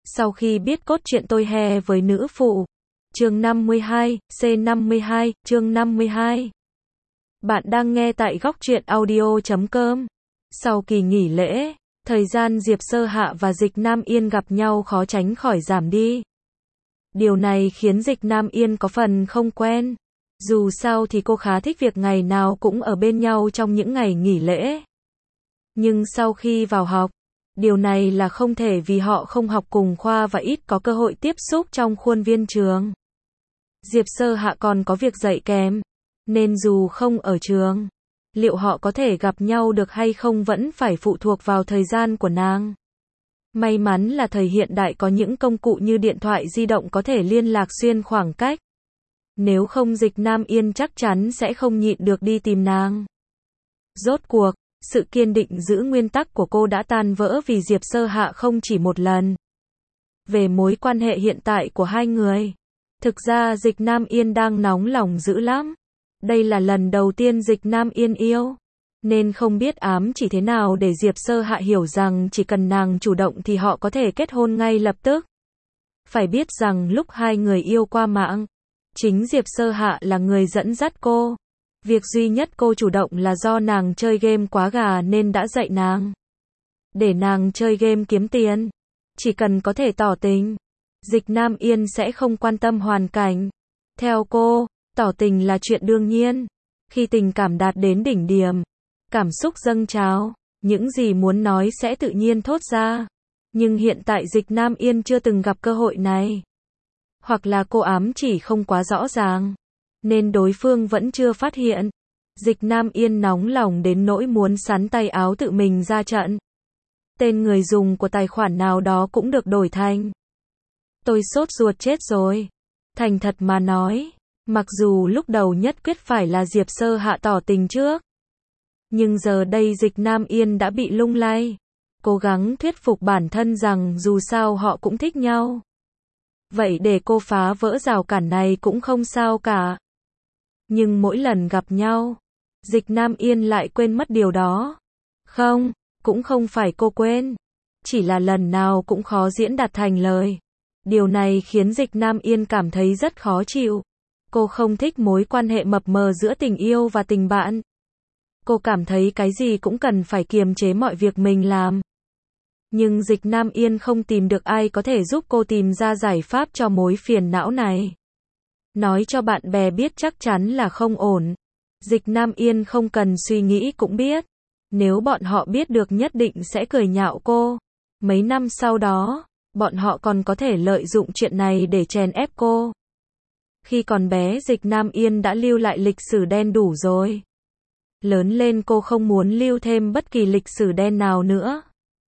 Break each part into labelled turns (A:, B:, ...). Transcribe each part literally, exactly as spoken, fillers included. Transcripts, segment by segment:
A: Sau khi biết cốt truyện tôi hè với nữ phụ. Chương năm mươi hai, C năm mươi hai, chương năm mươi hai. Bạn đang nghe tại góc truyện audio chấm com. Sau kỳ nghỉ lễ, thời gian Diệp Sơ Hạ và Dịch Nam Yên gặp nhau khó tránh khỏi giảm đi. Điều này khiến Dịch Nam Yên có phần không quen. Dù sao thì cô khá thích việc ngày nào cũng ở bên nhau trong những ngày nghỉ lễ. Nhưng sau khi vào học, điều này là không thể vì họ không học cùng khoa và ít có cơ hội tiếp xúc trong khuôn viên trường. Diệp Sơ Hạ còn có việc dạy kèm, nên dù không ở trường, liệu họ có thể gặp nhau được hay không vẫn phải phụ thuộc vào thời gian của nàng. May mắn là thời hiện đại có những công cụ như điện thoại di động có thể liên lạc xuyên khoảng cách. Nếu không Dịch Nam Yên chắc chắn sẽ không nhịn được đi tìm nàng. Rốt cuộc, sự kiên định giữ nguyên tắc của cô đã tan vỡ vì Diệp Sơ Hạ không chỉ một lần. Về mối quan hệ hiện tại của hai người, thực ra Dịch Nam Yên đang nóng lòng dữ lắm. Đây là lần đầu tiên Dịch Nam Yên yêu, nên không biết ám chỉ thế nào để Diệp Sơ Hạ hiểu rằng chỉ cần nàng chủ động thì họ có thể kết hôn ngay lập tức. Phải biết rằng lúc hai người yêu qua mạng, chính Diệp Sơ Hạ là người dẫn dắt cô. Việc duy nhất cô chủ động là do nàng chơi game quá gà nên đã dạy nàng. Để nàng chơi game kiếm tiền. Chỉ cần có thể tỏ tình, Dịch Nam Yên sẽ không quan tâm hoàn cảnh. Theo cô, tỏ tình là chuyện đương nhiên. Khi tình cảm đạt đến đỉnh điểm, cảm xúc dâng trào, những gì muốn nói sẽ tự nhiên thốt ra. Nhưng hiện tại Dịch Nam Yên chưa từng gặp cơ hội này. Hoặc là cô ám chỉ không quá rõ ràng, nên đối phương vẫn chưa phát hiện. Dịch Nam Yên nóng lòng đến nỗi muốn xắn tay áo tự mình ra trận. Tên người dùng của tài khoản nào đó cũng được đổi thành. Tôi sốt ruột chết rồi. Thành thật mà nói, mặc dù lúc đầu nhất quyết phải là Diệp Sơ Hạ tỏ tình trước, nhưng giờ đây Dịch Nam Yên đã bị lung lay. Cố gắng thuyết phục bản thân rằng dù sao họ cũng thích nhau. Vậy để cô phá vỡ rào cản này cũng không sao cả. Nhưng mỗi lần gặp nhau, Dịch Nam Yên lại quên mất điều đó. Không, cũng không phải cô quên. Chỉ là lần nào cũng khó diễn đạt thành lời. Điều này khiến Dịch Nam Yên cảm thấy rất khó chịu. Cô không thích mối quan hệ mập mờ giữa tình yêu và tình bạn. Cô cảm thấy cái gì cũng cần phải kiềm chế mọi việc mình làm. Nhưng Dịch Nam Yên không tìm được ai có thể giúp cô tìm ra giải pháp cho mối phiền não này. Nói cho bạn bè biết chắc chắn là không ổn. Dịch Nam Yên không cần suy nghĩ cũng biết. Nếu bọn họ biết được nhất định sẽ cười nhạo cô. Mấy năm sau đó, bọn họ còn có thể lợi dụng chuyện này để chèn ép cô. Khi còn bé Dịch Nam Yên đã lưu lại lịch sử đen đủ rồi. Lớn lên cô không muốn lưu thêm bất kỳ lịch sử đen nào nữa.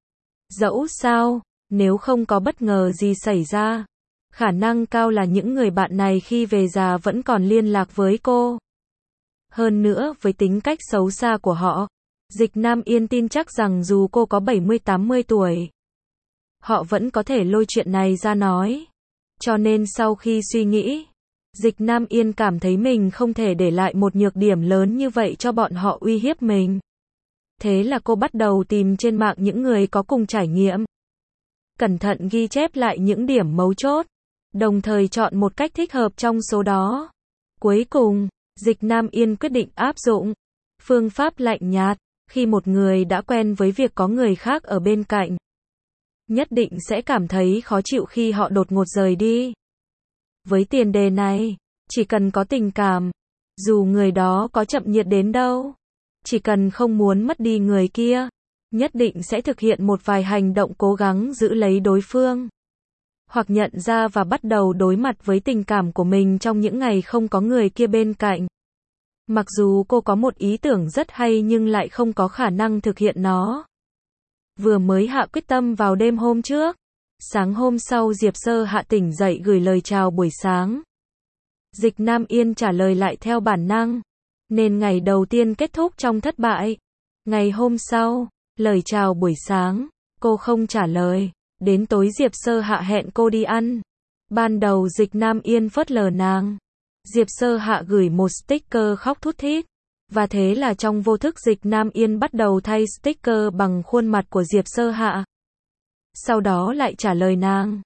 A: Dẫu sao, nếu không có bất ngờ gì xảy ra, khả năng cao là những người bạn này khi về già vẫn còn liên lạc với cô. Hơn nữa với tính cách xấu xa của họ, Dịch Nam Yên tin chắc rằng dù cô có bảy mươi tám mươi tuổi, họ vẫn có thể lôi chuyện này ra nói. Cho nên sau khi suy nghĩ, Dịch Nam Yên cảm thấy mình không thể để lại một nhược điểm lớn như vậy cho bọn họ uy hiếp mình. Thế là cô bắt đầu tìm trên mạng những người có cùng trải nghiệm. Cẩn thận ghi chép lại những điểm mấu chốt, đồng thời chọn một cách thích hợp trong số đó. Cuối cùng, Dịch Nam Yên quyết định áp dụng phương pháp lạnh nhạt. Khi một người đã quen với việc có người khác ở bên cạnh, nhất định sẽ cảm thấy khó chịu khi họ đột ngột rời đi. Với tiền đề này, chỉ cần có tình cảm, dù người đó có chậm nhiệt đến đâu, chỉ cần không muốn mất đi người kia, nhất định sẽ thực hiện một vài hành động cố gắng giữ lấy đối phương. Hoặc nhận ra và bắt đầu đối mặt với tình cảm của mình trong những ngày không có người kia bên cạnh. Mặc dù cô có một ý tưởng rất hay nhưng lại không có khả năng thực hiện nó. Vừa mới hạ quyết tâm vào đêm hôm trước, sáng hôm sau Diệp Sơ Hạ tỉnh dậy gửi lời chào buổi sáng. Dịch Nam Yên trả lời lại theo bản năng, nên ngày đầu tiên kết thúc trong thất bại. Ngày hôm sau, lời chào buổi sáng, cô không trả lời. Đến tối Diệp Sơ Hạ hẹn cô đi ăn. Ban đầu Dịch Nam Yên phớt lờ nàng. Diệp Sơ Hạ gửi một sticker khóc thút thít. Và thế là trong vô thức Dịch Nam Yên bắt đầu thay sticker bằng khuôn mặt của Diệp Sơ Hạ. Sau đó lại trả lời nàng.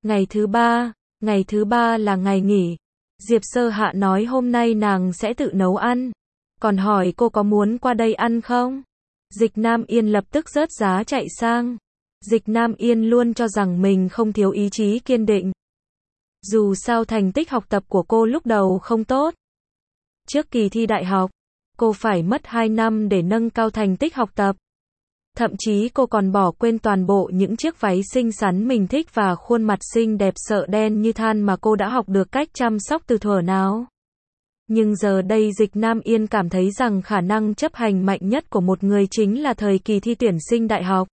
A: Ngày thứ ba, ngày thứ ba là ngày nghỉ. Diệp Sơ Hạ nói hôm nay nàng sẽ tự nấu ăn, còn hỏi cô có muốn qua đây ăn không? Dịch Nam Yên lập tức rớt giá chạy sang. Dịch Nam Yên luôn cho rằng mình không thiếu ý chí kiên định. Dù sao thành tích học tập của cô lúc đầu không tốt. Trước kỳ thi đại học, cô phải mất hai năm để nâng cao thành tích học tập. Thậm chí cô còn bỏ quên toàn bộ những chiếc váy xinh xắn mình thích và khuôn mặt xinh đẹp sợ đen như than mà cô đã học được cách chăm sóc từ thuở nào. Nhưng giờ đây Dịch Nam Yên cảm thấy rằng khả năng chấp hành mạnh nhất của một người chính là thời kỳ thi tuyển sinh đại học.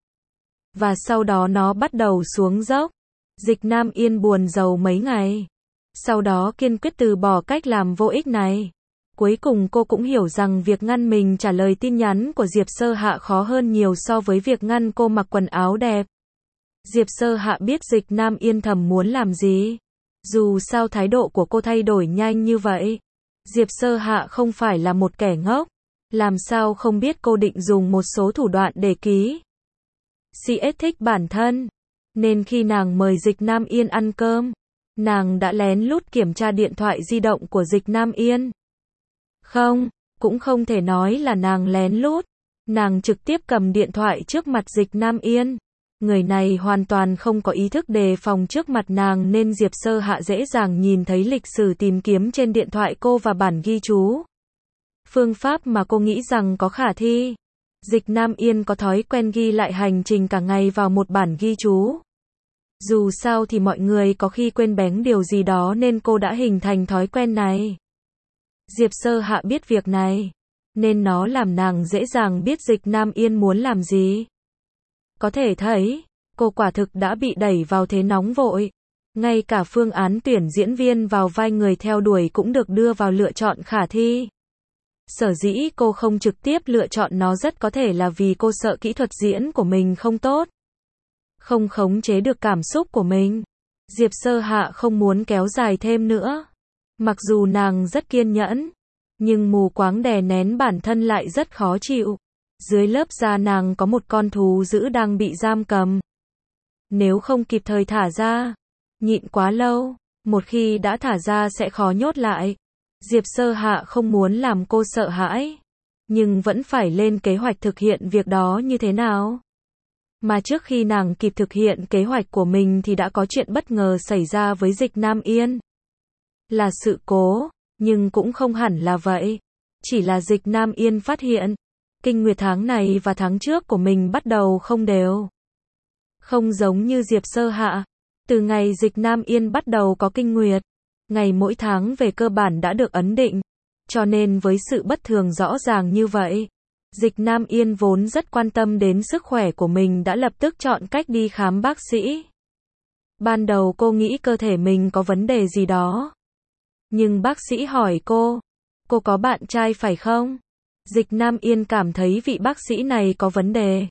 A: Và sau đó nó bắt đầu xuống dốc. Dịch Nam Yên buồn rầu mấy ngày. Sau đó kiên quyết từ bỏ cách làm vô ích này. Cuối cùng cô cũng hiểu rằng việc ngăn mình trả lời tin nhắn của Diệp Sơ Hạ khó hơn nhiều so với việc ngăn cô mặc quần áo đẹp. Diệp Sơ Hạ biết Dịch Nam Yên thầm muốn làm gì. Dù sao thái độ của cô thay đổi nhanh như vậy. Diệp Sơ Hạ không phải là một kẻ ngốc. Làm sao không biết cô định dùng một số thủ đoạn để ký xê ét thích bản thân. Nên khi nàng mời Dịch Nam Yên ăn cơm, nàng đã lén lút kiểm tra điện thoại di động của Dịch Nam Yên. Không, cũng không thể nói là nàng lén lút. Nàng trực tiếp cầm điện thoại trước mặt Dịch Nam Yên. Người này hoàn toàn không có ý thức đề phòng trước mặt nàng nên Diệp Sơ Hạ dễ dàng nhìn thấy lịch sử tìm kiếm trên điện thoại cô và bản ghi chú. Phương pháp mà cô nghĩ rằng có khả thi. Dịch Nam Yên có thói quen ghi lại hành trình cả ngày vào một bản ghi chú. Dù sao thì mọi người có khi quên bén điều gì đó nên cô đã hình thành thói quen này. Diệp Sơ Hạ biết việc này, nên nó làm nàng dễ dàng biết Dịch Nam Yên muốn làm gì. Có thể thấy, cô quả thực đã bị đẩy vào thế nóng vội. Ngay cả phương án tuyển diễn viên vào vai người theo đuổi cũng được đưa vào lựa chọn khả thi. Sở dĩ cô không trực tiếp lựa chọn nó rất có thể là vì cô sợ kỹ thuật diễn của mình không tốt. Không khống chế được cảm xúc của mình. Diệp Sơ Hạ không muốn kéo dài thêm nữa. Mặc dù nàng rất kiên nhẫn, nhưng mù quáng đè nén bản thân lại rất khó chịu. Dưới lớp da nàng có một con thú dữ đang bị giam cầm. Nếu không kịp thời thả ra, nhịn quá lâu, một khi đã thả ra sẽ khó nhốt lại. Diệp Sơ Hạ không muốn làm cô sợ hãi, nhưng vẫn phải lên kế hoạch thực hiện việc đó như thế nào. Mà trước khi nàng kịp thực hiện kế hoạch của mình thì đã có chuyện bất ngờ xảy ra với Dịch Nam Yên. Là sự cố, nhưng cũng không hẳn là vậy. Chỉ là Dịch Nam Yên phát hiện, kinh nguyệt tháng này và tháng trước của mình bắt đầu không đều. Không giống như Diệp Sơ Hạ, từ ngày Dịch Nam Yên bắt đầu có kinh nguyệt, ngày mỗi tháng về cơ bản đã được ấn định. Cho nên với sự bất thường rõ ràng như vậy, Dịch Nam Yên vốn rất quan tâm đến sức khỏe của mình đã lập tức chọn cách đi khám bác sĩ. Ban đầu cô nghĩ cơ thể mình có vấn đề gì đó. Nhưng bác sĩ hỏi cô, cô có bạn trai phải không? Dịch Nam Yên cảm thấy vị bác sĩ này có vấn đề.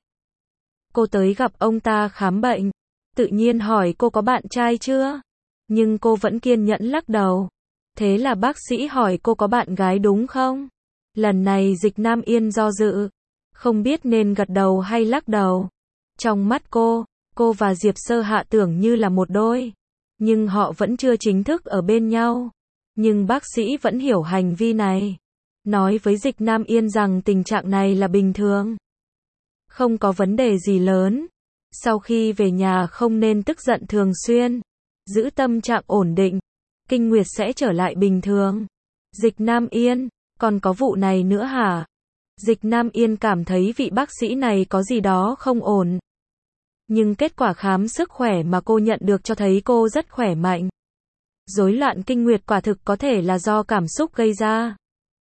A: Cô tới gặp ông ta khám bệnh, tự nhiên hỏi cô có bạn trai chưa? Nhưng cô vẫn kiên nhẫn lắc đầu. Thế là bác sĩ hỏi cô có bạn gái đúng không? Lần này Dịch Nam Yên do dự, không biết nên gật đầu hay lắc đầu. Trong mắt cô, cô và Diệp Sơ Hạ tưởng như là một đôi, nhưng họ vẫn chưa chính thức ở bên nhau. Nhưng bác sĩ vẫn hiểu hành vi này, nói với Dịch Nam Yên rằng tình trạng này là bình thường, không có vấn đề gì lớn. Sau khi về nhà không nên tức giận thường xuyên, giữ tâm trạng ổn định, kinh nguyệt sẽ trở lại bình thường. Dịch Nam Yên, còn có vụ này nữa hả? Dịch Nam Yên cảm thấy vị bác sĩ này có gì đó không ổn. Nhưng kết quả khám sức khỏe mà cô nhận được cho thấy cô rất khỏe mạnh. Rối loạn kinh nguyệt quả thực có thể là do cảm xúc gây ra.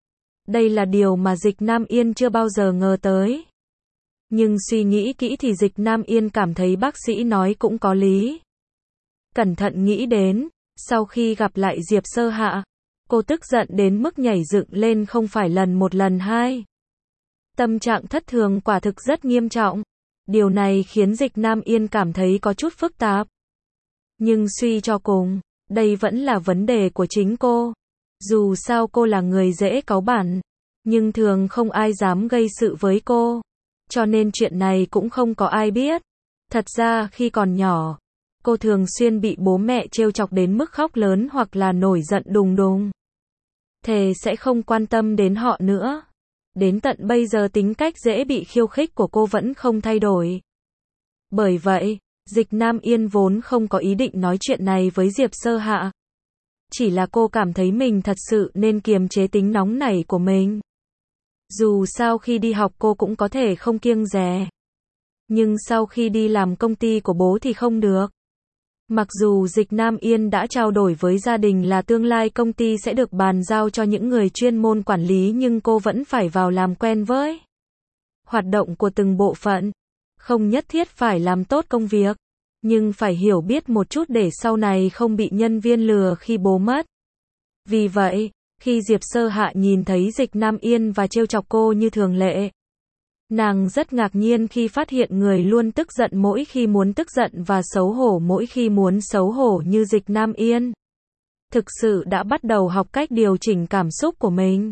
A: Đây là điều mà Dịch Nam Yên chưa bao giờ ngờ tới. Nhưng suy nghĩ kỹ thì Dịch Nam Yên cảm thấy bác sĩ nói cũng có lý. Cẩn thận nghĩ đến, sau khi gặp lại Diệp Sơ Hạ, cô tức giận đến mức nhảy dựng lên không phải lần một lần hai. Tâm trạng thất thường quả thực rất nghiêm trọng. Điều này khiến Dịch Nam Yên cảm thấy có chút phức tạp. Nhưng suy cho cùng, đây vẫn là vấn đề của chính cô. Dù sao cô là người dễ cáu bẳn, nhưng thường không ai dám gây sự với cô. Cho nên chuyện này cũng không có ai biết. Thật ra khi còn nhỏ, Cô thường xuyên bị bố mẹ trêu chọc đến mức khóc lớn hoặc là nổi giận đùng đùng. Thề sẽ không quan tâm đến họ nữa. Đến tận bây giờ tính cách dễ bị khiêu khích của cô vẫn không thay đổi. Bởi vậy, Dịch Nam Yên vốn không có ý định nói chuyện này với Diệp Sơ Hạ. Chỉ là cô cảm thấy mình thật sự nên kiềm chế tính nóng nảy của mình. Dù sao khi đi học cô cũng có thể không kiêng dè. Nhưng sau khi đi làm công ty của bố thì không được. Mặc dù Dịch Nam Yên đã trao đổi với gia đình là tương lai công ty sẽ được bàn giao cho những người chuyên môn quản lý, nhưng cô vẫn phải vào làm quen với hoạt động của từng bộ phận. Không nhất thiết phải làm tốt công việc, nhưng phải hiểu biết một chút để sau này không bị nhân viên lừa khi bố mất. Vì vậy, khi Diệp Sơ Hạ nhìn thấy Dịch Nam Yên và trêu chọc cô như thường lệ, nàng rất ngạc nhiên khi phát hiện người luôn tức giận mỗi khi muốn tức giận và xấu hổ mỗi khi muốn xấu hổ như Dịch Nam Yên thực sự đã bắt đầu học cách điều chỉnh cảm xúc của mình.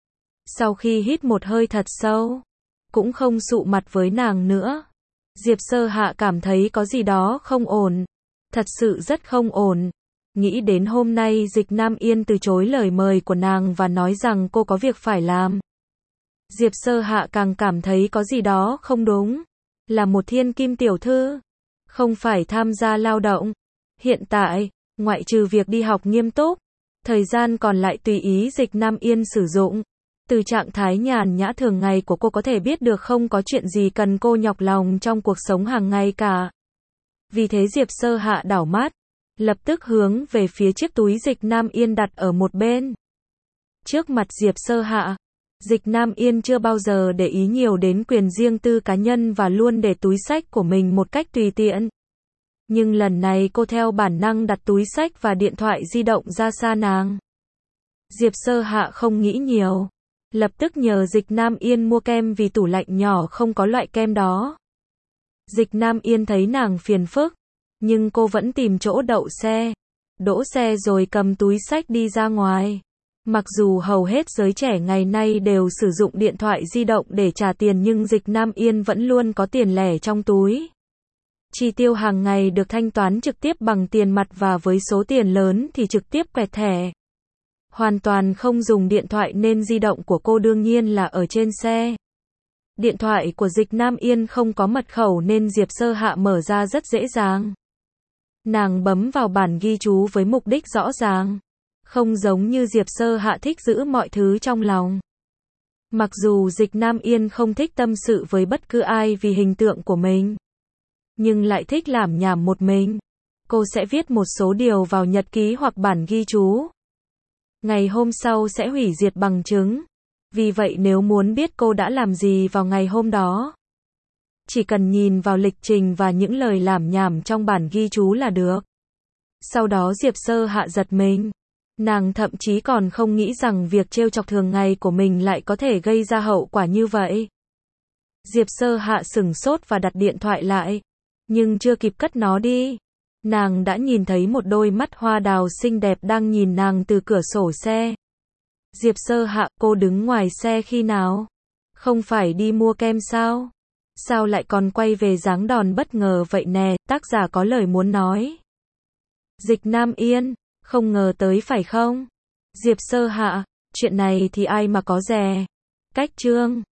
A: Sau khi hít một hơi thật sâu, cũng không sụ mặt với nàng nữa, Diệp Sơ Hạ cảm thấy có gì đó không ổn. Thật sự rất không ổn. Nghĩ đến hôm nay Dịch Nam Yên từ chối lời mời của nàng và nói rằng cô có việc phải làm, Diệp Sơ Hạ càng cảm thấy có gì đó không đúng. Là một thiên kim tiểu thư, không phải tham gia lao động. Hiện tại, ngoại trừ việc đi học nghiêm túc, thời gian còn lại tùy ý Dịch Nam Yên sử dụng. Từ trạng thái nhàn nhã thường ngày của cô có thể biết được không có chuyện gì cần cô nhọc lòng trong cuộc sống hàng ngày cả. Vì thế Diệp Sơ Hạ đảo mắt, lập tức hướng về phía chiếc túi Dịch Nam Yên đặt ở một bên. Trước mặt Diệp Sơ Hạ, Dịch Nam Yên chưa bao giờ để ý nhiều đến quyền riêng tư cá nhân và luôn để túi xách của mình một cách tùy tiện. Nhưng lần này cô theo bản năng đặt túi xách và điện thoại di động ra xa nàng. Diệp Sơ Hạ không nghĩ nhiều, lập tức nhờ Dịch Nam Yên mua kem vì tủ lạnh nhỏ không có loại kem đó. Dịch Nam Yên thấy nàng phiền phức, nhưng cô vẫn tìm chỗ đậu xe, đỗ xe rồi cầm túi xách đi ra ngoài. Mặc dù hầu hết giới trẻ ngày nay đều sử dụng điện thoại di động để trả tiền, nhưng Dịch Nam Yên vẫn luôn có tiền lẻ trong túi. Chi tiêu hàng ngày được thanh toán trực tiếp bằng tiền mặt và với số tiền lớn thì trực tiếp quẹt thẻ. Hoàn toàn không dùng điện thoại nên di động của cô đương nhiên là ở trên xe. Điện thoại của Dịch Nam Yên không có mật khẩu nên Diệp Sơ Hạ mở ra rất dễ dàng. Nàng bấm vào bản ghi chú với mục đích rõ ràng. Không giống như Diệp Sơ Hạ thích giữ mọi thứ trong lòng. Mặc dù Dịch Nam Yên không thích tâm sự với bất cứ ai vì hình tượng của mình, nhưng lại thích lảm nhảm một mình. Cô sẽ viết một số điều vào nhật ký hoặc bản ghi chú. Ngày hôm sau sẽ hủy diệt bằng chứng. Vì vậy nếu muốn biết cô đã làm gì vào ngày hôm đó, chỉ cần nhìn vào lịch trình và những lời lảm nhảm trong bản ghi chú là được. Sau đó Diệp Sơ Hạ giật mình. Nàng thậm chí còn không nghĩ rằng việc trêu chọc thường ngày của mình lại có thể gây ra hậu quả như vậy. Diệp Sơ Hạ sửng sốt và đặt điện thoại lại. Nhưng chưa kịp cất nó đi, nàng đã nhìn thấy một đôi mắt hoa đào xinh đẹp đang nhìn nàng từ cửa sổ xe. Diệp Sơ Hạ, cô đứng ngoài xe khi nào? Không phải đi mua kem sao? Sao lại còn quay về dáng đòn bất ngờ vậy nè? Tác giả có lời muốn nói. Dịch Nam Yên, không ngờ tới phải không? Diệp Sơ Hạ, chuyện này thì ai mà có dè. Cách chương